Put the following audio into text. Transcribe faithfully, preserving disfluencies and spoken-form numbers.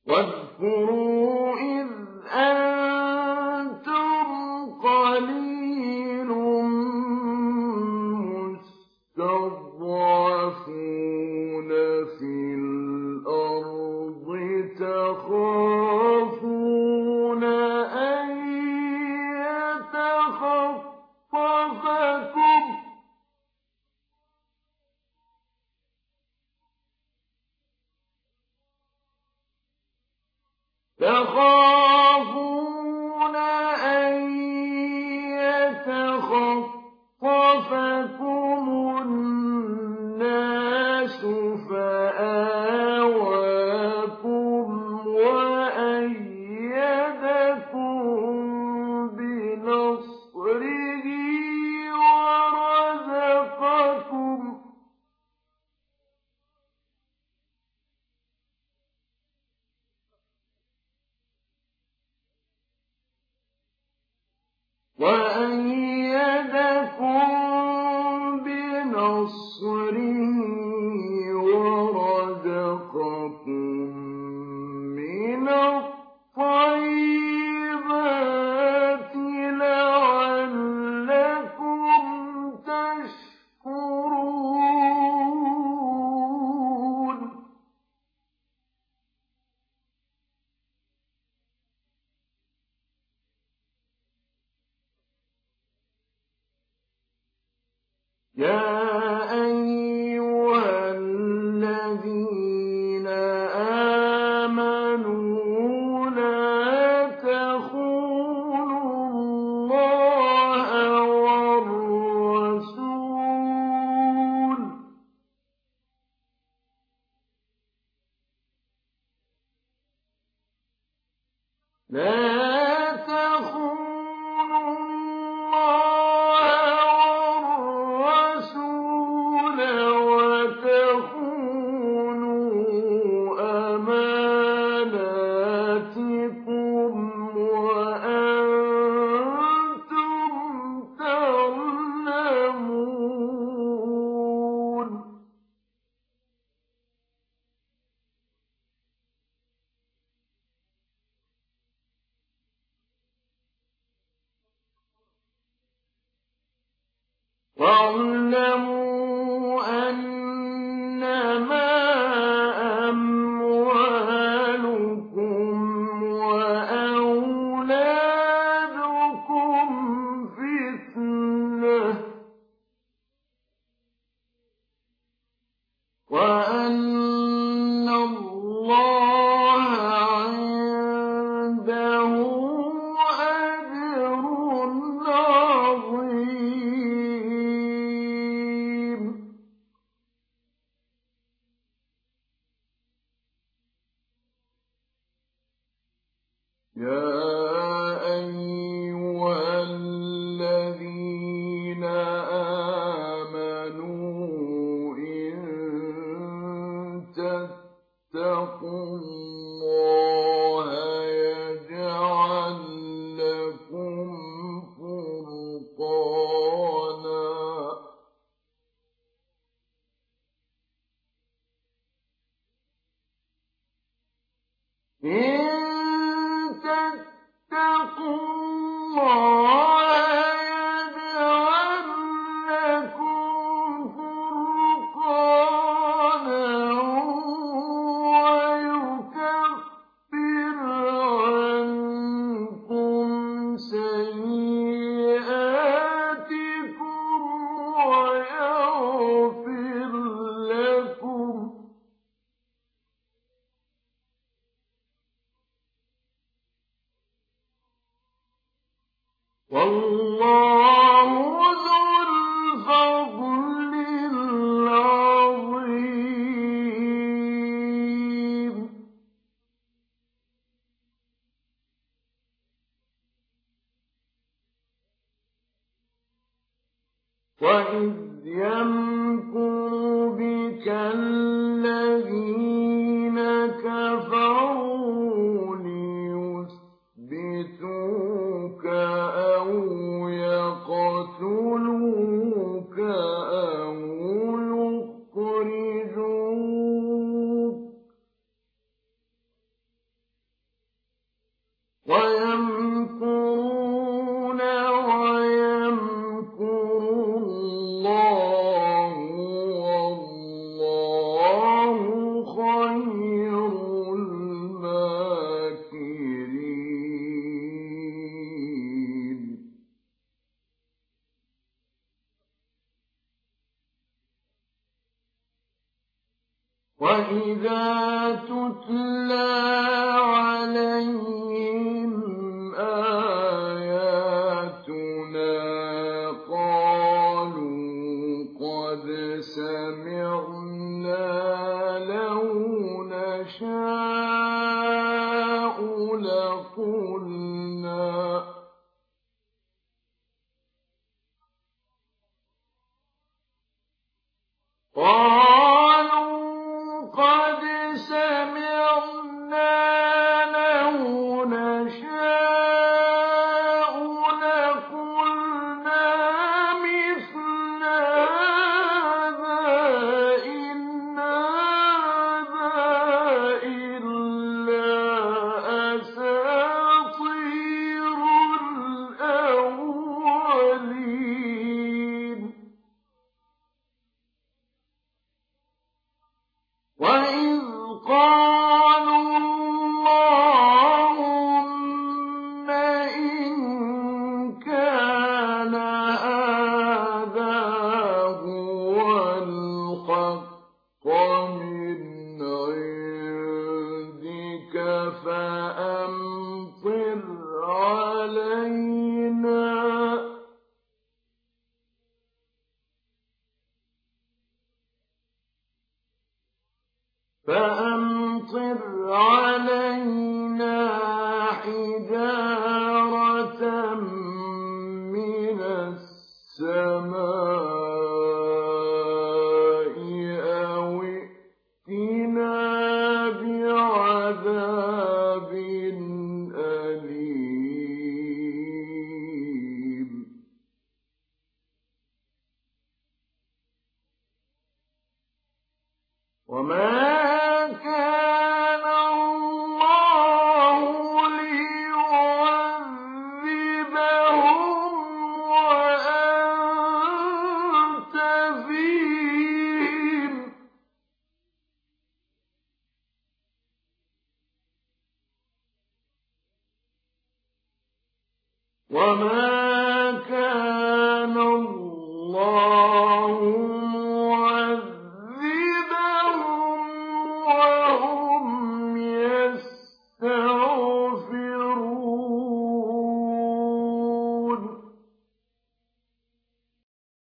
واذكروا إذ أنتم قليل مستضعفون في الأرض تخافون أن يتخطفكم تخافون أن يتخطفكم الناس فآواكم وأيدكم بنصره ورزقكم وأيدكم بنصره ورزقكم من الطيبات لعلكم تشكرون يا أيها الذين آمنوا لا تخونوا الله والرسول لا تخونوا الله والرسول وتخونوا أماناتكم وأنتم تعلمون واعلموا أنما أموالكم وأولادكم فتنة وأن الله عنده أجر عظيم يا أيها الذين آمنوا إن تتقوا الله يجعل لكم فرقانا إن تتقوا الله يجعل لكم فرقانا ويكفر عنكم سيئاتكم ويغفر لكم والله ذو الفضل العظيم وإذ يمكر بك الذين كفروا ليثبتوك أو يقتلوك أو يخرجوك وَإِذَا تُتْلَىٰ عَلَيْهِمْ آيَاتُنَا قَالُوا قَدْ سَمِعْنَا لَوْ نَشَاءُ لَقُلْنَا قَدْ سَمِعْنَا لَوْ نَشَاءُ لَقُلْنَا مِثْلَ هَٰذَا إِنْ هَٰذَا إِلَّا أَسَاطِيرُ الْأَوَّلِينَ وَإِذْ قَالُوا اللَّهُمَّ إِن كَانَ هَٰذَا هُوَ الْحَقَّ مِنْ عِندِكَ فَأَمْطِرْ عَلَيْنَا فَأَمْطِرْ عَلَيْنَا حِجَارَةً مِّنَ السَّمَاءِ أَوِ ائْتِنَا بِعَذَابٍ أَلِيمٍ وَمَا كَانَ اللَّهُ لِيُعَذِّبَهُمْ وَأَنتَ فِيهِمْ ۚ وَمَا